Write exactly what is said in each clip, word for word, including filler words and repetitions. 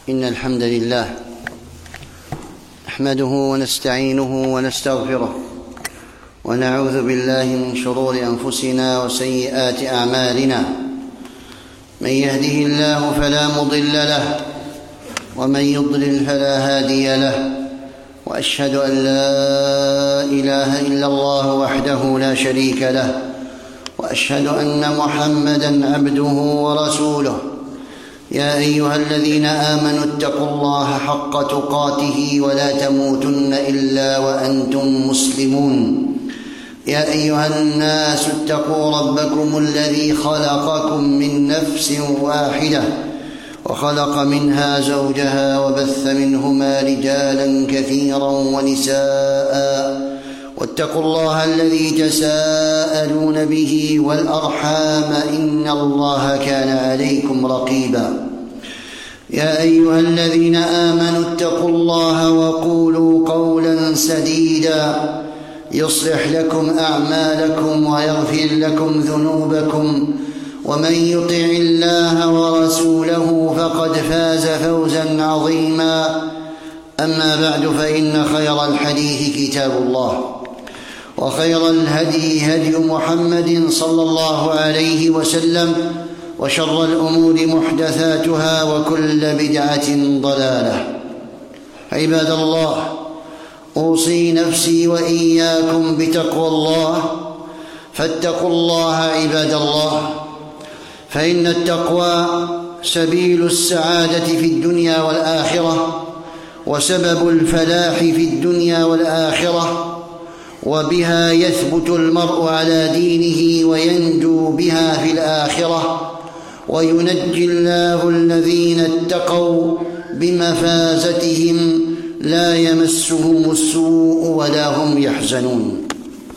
إن الحمد لله نحمده ونستعينه ونستغفره ونعوذ بالله من شرور أنفسنا وسيئات أعمالنا. من يهده الله فلا مضل له ومن يضلل فلا هادي له، وأشهد أن لا إله إلا الله وحده لا شريك له، وأشهد أن محمدًا عبده ورسوله. يا أيها الذين آمنوا اتقوا الله حق تقاته ولا تموتن إلا وأنتم مسلمون. يا أيها الناس اتقوا ربكم الذي خلقكم من نفس واحدة وخلق منها زوجها وبث منهما رجالا كثيرا ونساء، واتقوا الله الذي تساءلون به والأرحام إن الله كان عليكم رقيبا. يا أيها الذين آمنوا اتقوا الله وقولوا قولا سديدا يصلح لكم أعمالكم ويغفر لكم ذنوبكم، ومن يطع الله ورسوله فقد فاز فوزا عظيما. أما بعد، فإن خير الحديث كتاب الله، وخير الهدي هدي محمد صلى الله عليه وسلم، وشر الأمور محدثاتها وكل بدعة ضلالة. عباد الله، أوصي نفسي وإياكم بتقوى الله، فاتقوا الله عباد الله، فإن التقوى سبيل السعادة في الدنيا والآخرة، وسبب الفلاح في الدنيا والآخرة، وبها يثبت المرء على دينه وينجو بها في الآخرة، وينجي الله الذين اتقوا بمفازتهم لا يمسهم السوء ولا هم يحزنون.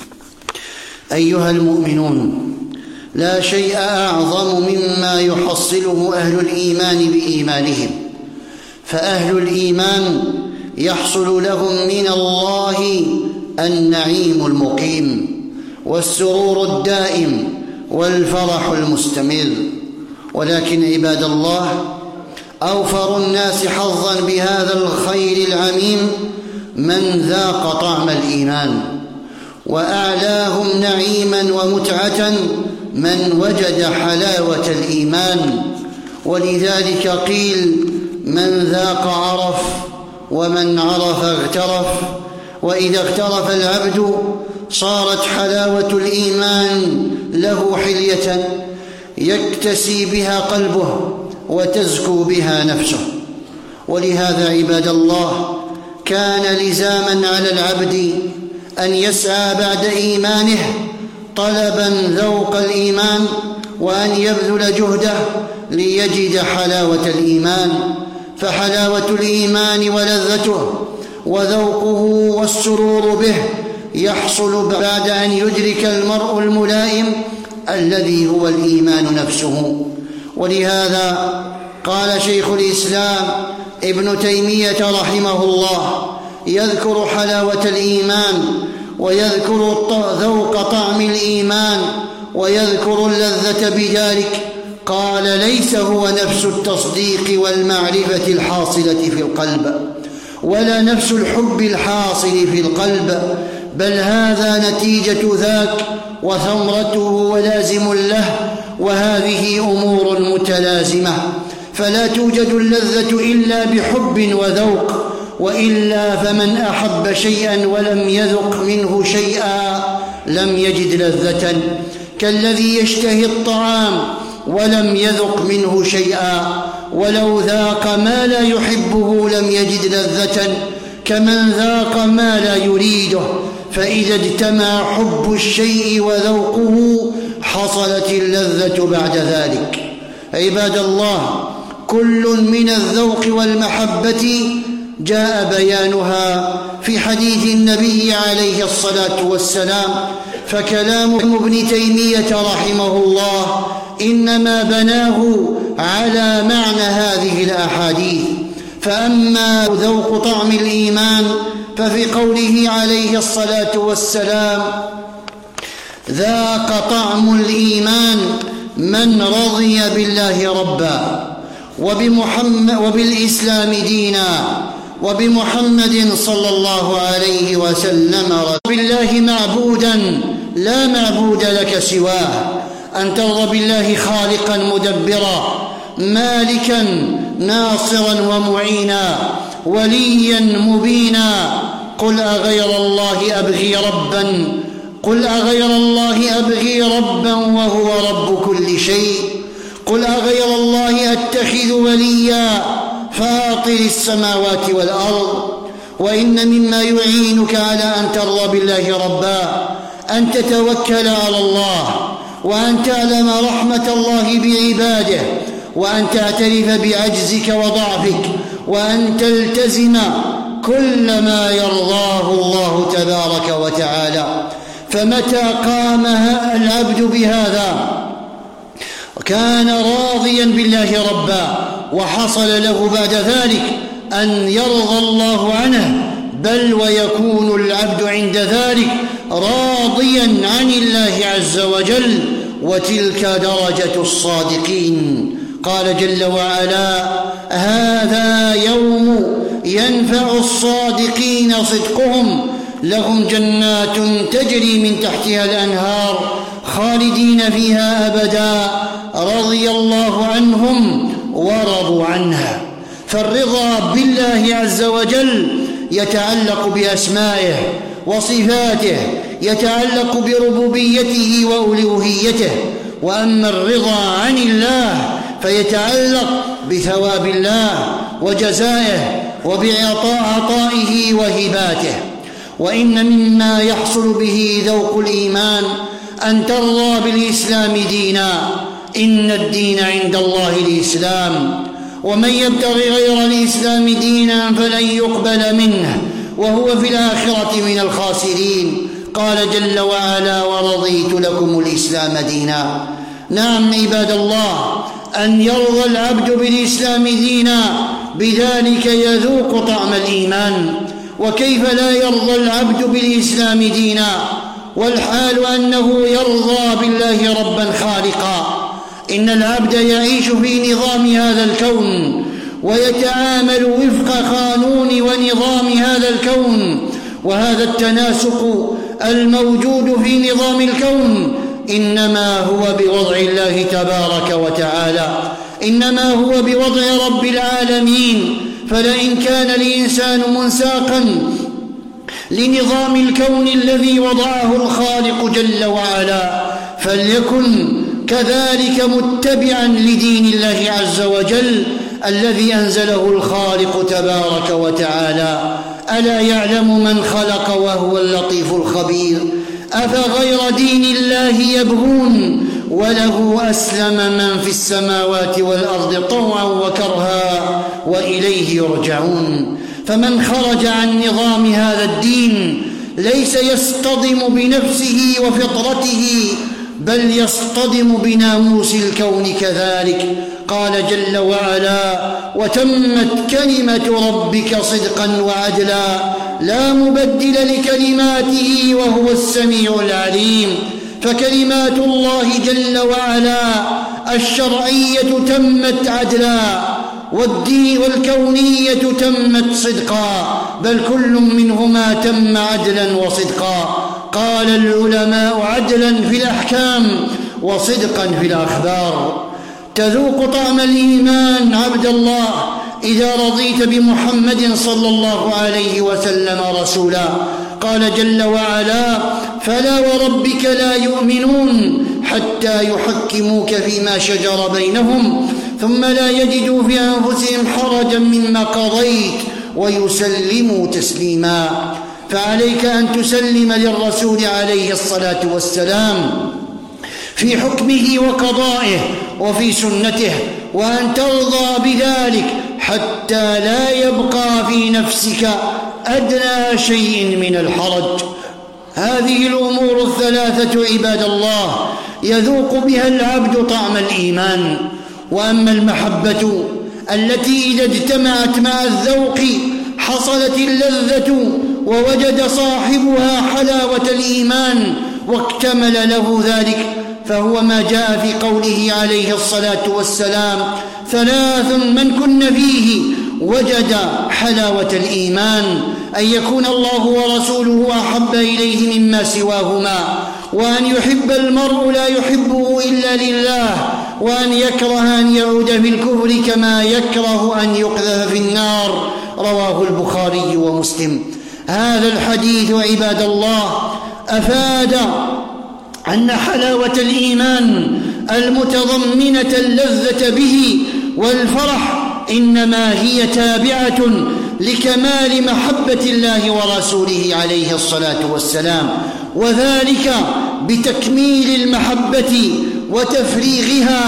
أيها المؤمنون، لا شيء أعظم مما يحصله أهل الإيمان بإيمانهم، فأهل الإيمان يحصل لهم من الله النعيم المقيم والسرور الدائم والفرح المستمر. ولكن عباد الله، أوفر الناس حظا بهذا الخير العميم من ذاق طعم الإيمان، وأعلاهم نعيما ومتعة من وجد حلاوة الإيمان. ولذلك قيل: من ذاق عرف، ومن عرف اغترف. وإذا اغترف العبد صارت حلاوة الإيمان له حلية يكتسي بها قلبه وتزكو بها نفسه. ولهذا عباد الله، كان لزاما على العبد أن يسعى بعد إيمانه طلبا ذوق الإيمان، وأن يبذل جهده ليجد حلاوة الإيمان. فحلاوة الإيمان ولذته وذوقه والسرور به يحصل بعد أن يدرك المرء الملائم الذي هو الإيمان نفسه. ولهذا قال شيخ الإسلام ابن تيمية رحمه الله يذكر حلاوة الإيمان، ويذكر ذوق طعم الإيمان، ويذكر اللذة بذلك. قال: ليس هو نفس التصديق والمعرفة الحاصلة في القلب، ولا نفس الحب الحاصل في القلب، بل هذا نتيجة ذاك وثمرته ولازم له، وهذه أمور متلازمة. فلا توجد اللذة إلا بحب وذوق، وإلا فمن أحب شيئا ولم يذق منه شيئا لم يجد لذة، كالذي يشتهي الطعام ولم يذق منه شيئا، ولو ذاق ما لا يحبه لم يجد لذة، كمن ذاق ما لا يريده. فإذا اجتمع حب الشيء وذوقه حصلت اللذة بعد ذلك. عباد الله، كل من الذوق والمحبة جاء بيانها في حديث النبي عليه الصلاة والسلام. فكلام ابن تيمية رحمه الله إنما بناه على معنى هذه الأحاديث. فأما ذوق طعم الإيمان ففي قوله عليه الصلاة والسلام: ذاق طعم الإيمان من رضي بالله ربا وبمحمد وبالإسلام دينا وبمحمد صلى الله عليه وسلم بالله معبودا لا معبود لك سواه، أن ترضى بالله خالقا مدبرا مالكا ناصرا ومعينا وليا مبينا. قل أغير الله أبغي ربا قل أغير الله أبغي ربا وهو رب كل شيء. قل أغير الله أتخذ وليا فاطر السماوات والأرض. وإن مما يعينك على أن ترضى بالله ربا أن تتوكل على الله، وأن تعلم رحمة الله بعباده، وأن تعترف بعجزك وضعفك، وأن تلتزم كل ما يرضاه الله تبارك وتعالى. فمتى قام العبد بهذا وكان راضيا بالله ربا وحصل له بعد ذلك أن يرضى الله عنه، بل ويكون العبد عند ذلك راضيا عن الله عز وجل، وتلك درجة الصادقين. قال جل وعلا: هذا يوم ينفع الصادقين صدقهم، لهم جنات تجري من تحتها الأنهار خالدين فيها أبدا، رضي الله عنهم ورضوا عنها. فالرضا بالله عز وجل يتعلق بأسمائه وصفاته، يتعلق بربوبيته وألوهيته. وأما الرضا عن الله فيتعلق بثواب الله وجزائه وبعطائه وهباته. وإن مما يحصل به ذوق الإيمان أن ترضى بالإسلام دينا، إن الدين عند الله الإسلام، ومن يبتغي غير الإسلام دينا فلن يقبل منه وهو في الآخرة من الخاسرين. قال جل وعلا: ورضيت لكم الإسلام دينا. نعم عباد الله، أن يرضى العبد بالإسلام دينا بذلك يذوق طعم الإيمان. وكيف لا يرضى العبد بالإسلام دينا والحال أنه يرضى بالله ربا خالقا؟ إن العبد يعيش في نظام هذا الكون ويتعامل وفق قانون ونظام هذا الكون، وهذا التناسق الموجود في نظام الكون إنما هو بوضع الله تبارك وتعالى، إنما هو بوضع رب العالمين. فلئن كان الإنسان منساقا لنظام الكون الذي وضعه الخالق جل وعلا فليكن كذلك متبعا لدين الله عز وجل الذي أنزله الخالق تبارك وتعالى. ألا يعلم من خلق وهو اللطيف الخبير؟ أفغير دين الله يبغون وله أسلم من في السماوات والأرض طوعا وكرها وإليه يرجعون. فمن خرج عن نظام هذا الدين ليس يصطدم بنفسه وفطرته، بل يصطدم بناموس الكون كذلك. قال جل وعلا: وتمت كلمة ربك صدقا وعدلا لا مبدل لكلماته وهو السميع العليم. فكلمات الله جل وعلا الشرعية تمت عدلا، والدين والكونية تمت صدقا، بل كل منهما تم عدلا وصدقا. قال العلماء: عدلا في الأحكام وصدقا في الأخبار. تذوق طعم الإيمان عبد الله إذا رضيت بمحمد صلى الله عليه وسلم رسولا. قال جل وعلا: فلا وربك لا يؤمنون حتى يحكموك فيما شجر بينهم ثم لا يجدوا في أنفسهم حرجا مما قضيت ويسلموا تسليما. فعليك أن تسلم للرسول عليه الصلاة والسلام في حكمه وقضائه وفي سنته، وأن ترضى بذلك حتى لا يبقى في نفسك أدنى شيء من الحرج. هذه الأمور الثلاثة عباد الله يذوق بها العبد طعم الإيمان. وأما المحبة التي إذا اجتمعت مع الذوق حصلت اللذة ووجد صاحبها حلاوة الإيمان واكتمل له ذلك، فهو ما جاء في قوله عليه الصلاة والسلام: ثلاث من كن فيه وجد حلاوة الإيمان: أن يكون الله ورسوله أحب إليه مما سواهما، وأن يحب المرء لا يحبه إلا لله، وأن يكره أن يعود في الكفر كما يكره أن يقذف في النار. رواه البخاري ومسلم. هذا الحديث عباد الله أفاد أن حلاوة الإيمان المتضمنة اللذة به والفرح إنما هي تابعة لكمال محبة الله ورسوله عليه الصلاة والسلام، وذلك بتكميل المحبة وتفريغها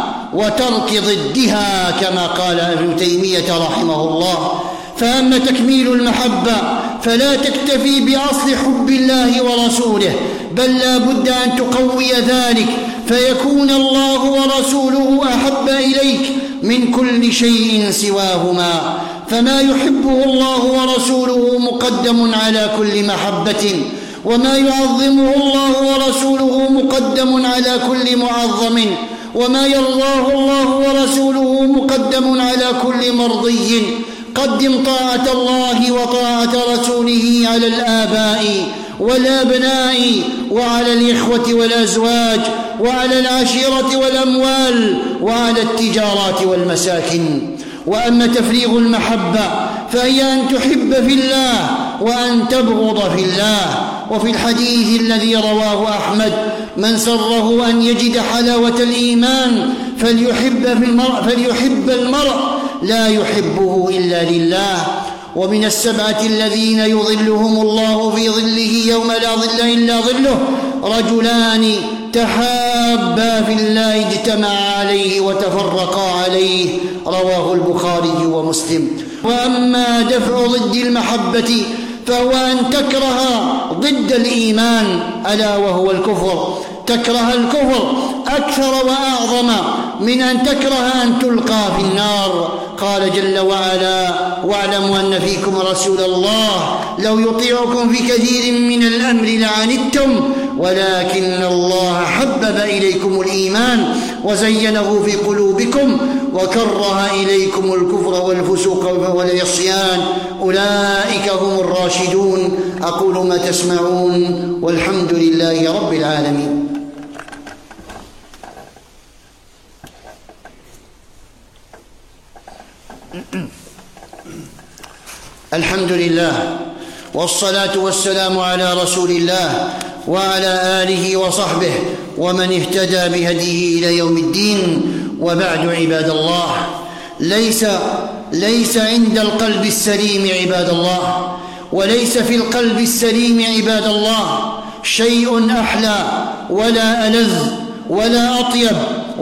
وترك ضدها كما قال ابن تيمية رحمه الله. فأما تكميل المحبة فلا تكتفي بأصل حب الله ورسوله، بل لا بد أن تقوي ذلك فيكون الله ورسوله أحب إليك من كل شيء سواهما. فما يحبه الله ورسوله مقدم على كل محبة، وما يعظمه الله ورسوله مقدم على كل معظم، وما يرضاه الله ورسوله مقدم على كل مرضي. قدم طاعة الله وطاعة رسوله على الآباء والأبناء وعلى الإخوة والأزواج وعلى العشيرة والأموال وعلى التجارات والمساكن. وأما تفريغ المحبة فهي أن تحب في الله وأن تبغض في الله. وفي الحديث الذي رواه أحمد: من سره أن يجد حلاوة الإيمان فليحب, في المرء فليحب المرء لا يحبه إلا لله. ومن السبعة الذين يظلهم الله في ظله يوم لا ظل إلا ظله: رجلان تحابا في الله اجتمعا عليه وتفرقا عليه. رواه البخاري ومسلم. وأما دفع ضد المحبة فهو أن تكره ضد الإيمان، ألا وهو الكفر. تكره الكفر أكثر وأعظم من أن تكره أن تلقى في النار. قال جل وعلا: واعلموا أن فيكم رسول الله لو يطيعكم في كثير من الأمر لعنتم ولكن الله حبب إليكم الإيمان وزينه في قلوبكم وكره إليكم الكفر والفسوق والعصيان أولئك هم الراشدون. أقول ما تسمعون والحمد لله رب العالمين. الحمد لله والصلاة والسلام على رسول الله وعلى آله وصحبه ومن اهتدى بهديه إلى يوم الدين. وبعد عباد الله، ليس ليس عند القلب السليم عباد الله، وليس في القلب السليم عباد الله شيء أحلى ولا ألذ ولا أطيب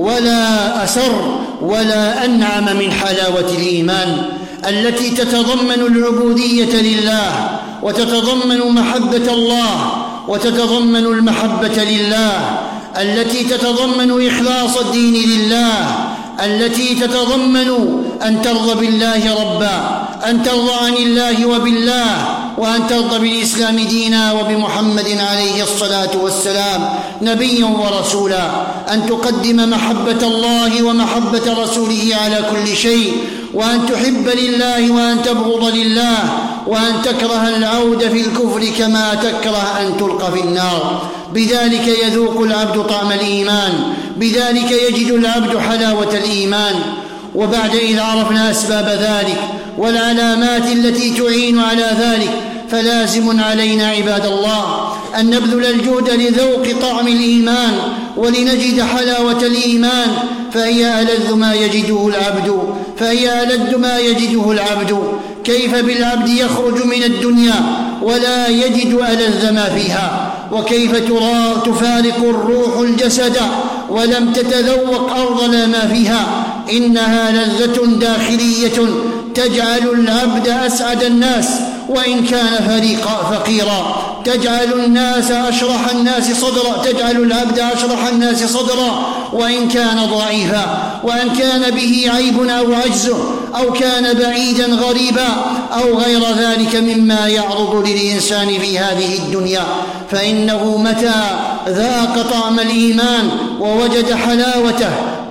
ولا أسر ولا أنعم من حلاوة الإيمان التي تتضمن العبودية لله وتتضمن محبة الله وتتضمن المحبة لله، التي تتضمن إخلاص الدين لله، التي تتضمن أن ترضى بالله ربا، أن ترضى عن الله وبالله، وأن ترضى بالإسلام دينا وبمحمد عليه الصلاة والسلام نبيا ورسولا، أن تقدم محبة الله ومحبة رسوله على كل شيء، وأن تحب لله وأن تبغض لله، وأن تكره العود في الكفر كما تكره أن تلقى في النار. بذلك يذوق العبد طعم الإيمان، بذلك يجد العبد حلاوة الإيمان. وبعد إذ عرفنا أسباب ذلك والعلامات التي تعين على ذلك، فلازم علينا عباد الله أن نبذل الجهد لذوق طعم الإيمان ولنجد حلاوة الإيمان، فهي ألذ ما يجده العبد فهي ألذ ما يجده العبد. كيف بالعبد يخرج من الدنيا ولا يجد ألذ ما فيها؟ وكيف تفارق الروح الجسد ولم تتذوق أفضل ما فيها؟ إنها لذة داخلية تجعل العبد أسعد الناس وإن كان فريقا فقيرا، تجعل الناس أشرح الناس صدرا تجعل العبد أشرح الناس صدرا وإن كان ضعيفا، وأن كان به عيب أو عجز أو كان بعيدا غريبا أو غير ذلك مما يعرض للإنسان في هذه الدنيا. فإنه متى ذاق طعم الإيمان ووجد حلاوته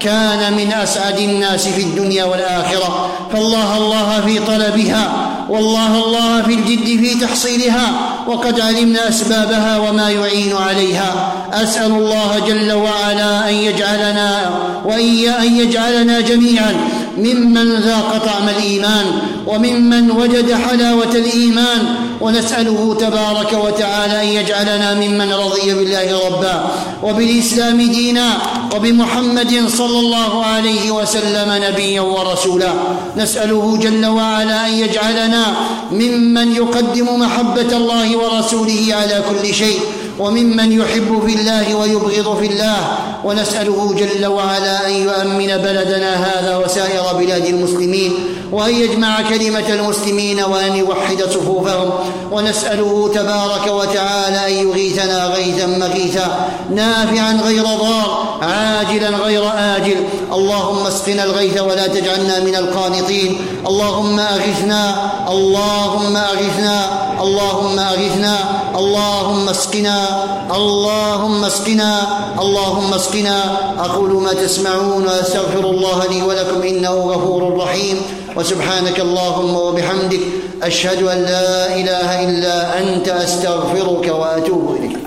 كان من أسعد الناس في الدنيا والآخرة. فالله الله في طلبها، والله الله في الجد في تحصيلها، وقد علمنا أسبابها وما يعين عليها. أسأل الله جل وعلا أن يجعلنا وأن يجعلنا جميعا ممن ذاق طعم الإيمان وممن وجد حلاوة الإيمان، ونسأله تبارك وتعالى أن يجعلنا ممن رضي بالله ربا وبالإسلام دينا وبمحمد صلى الله عليه وسلم نبيا ورسولا. نسأله جل وعلا أن يجعلنا ممن يقدم محبة الله ورسوله على كل شيء، وممن يحب في الله ويبغض في الله. ونسأله جل وعلا أن يؤمن بلدنا هذا وسائر بلاد المسلمين، وأن يجمع كلمة المسلمين، وأن يوحد صفوفهم. ونسأله تبارك وتعالى أن يغيثنا غيثا مغيثا نافعا غير ضار عاجلا غير آجل. اللهم اسقنا الغيث ولا تجعلنا من القانطين. اللهم أغثنا اللهم أغثنا اللهم أغثنا اللهم اسقنا اللهم اسقنا اللهم اسقنا. أقول ما تسمعون وأستغفر الله لي ولكم إنه غفور رحيم. وسبحانك اللهم وبحمدك أشهد أن لا إله إلا أنت أستغفرك وأتوب إليك.